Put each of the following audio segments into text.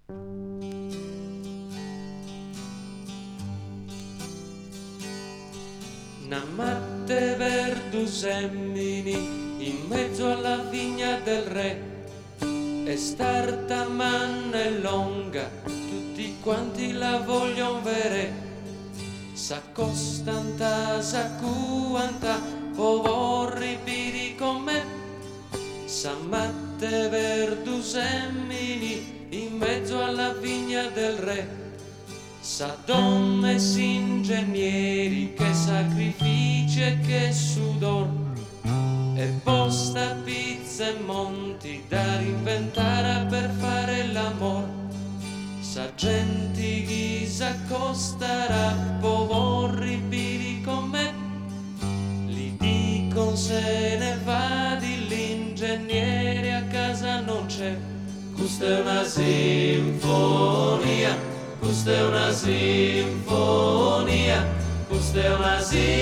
Namatte verdu semmini in mezzo alla vigna del re, e starta manna e longa, tutti quanti la vogliono vedere. S'accostanta, s'accuanta, po vorri piri con me. S'ammatte verdu semmini in mezzo alla vigna del re. Sa donne s'ingegneri, che sacrifici e che sudor, e posta pizza e monti da reinventare per fare l'amor. Sa gente chi s'accosterà, po vorri piri con me. Li dicon se ne va di l'ingegnere, a casa non c'è. Questa è una sinfonia, questa è una sinfonia, questa è una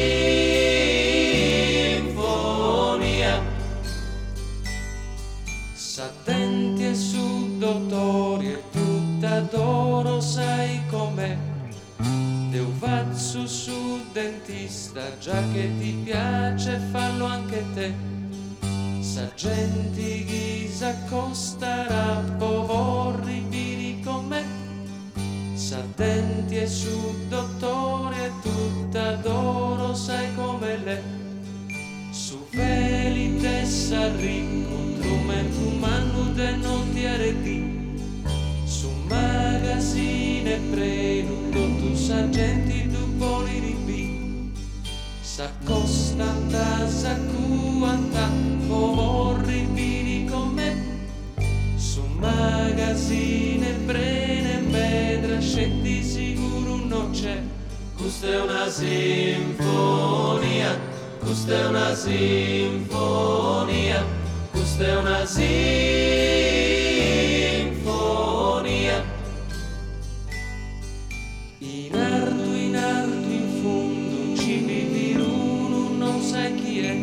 sinfonia. S'attenti e su dottori e tutta d'oro, sai com'è. Deu vazzo su dentista, già che ti piace fallo anche te. S'agenti chi s'accosterà, po vorri piri con me. S'attenti e su dottore e tutta d'oro, sai come l'è. Su felite s'arricco, strumento umano de non ti arredi. Su magazzine prenuto, tu s'agenti tu poli ribi. S'accostanta, s'accuanta, po vorri piri con me. Su magazzine prene pedra, scendi sicuro non c'è. Questa è una sinfonia, questa è una sinfonia, questa è una sinfonia. In alto in fondo ci vivi uno, non sai chi è.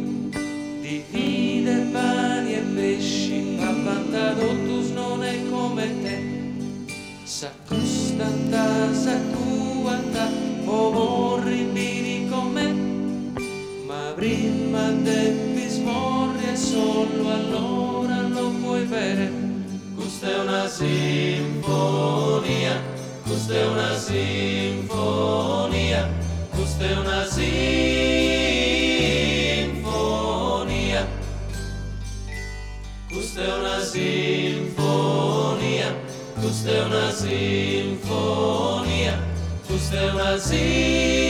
Divide pani e pesci, papantadottus non è come te. S'accostanta, s'accuanta, po vorri piri con me. Ma prima devi smorri e solo allora lo puoi bere. Questa è una sinfonia, questa è una sinfonia, questa è una sinfonia. Questa è una sinfonia, questa è una sinfonia, questa è una sinfonia.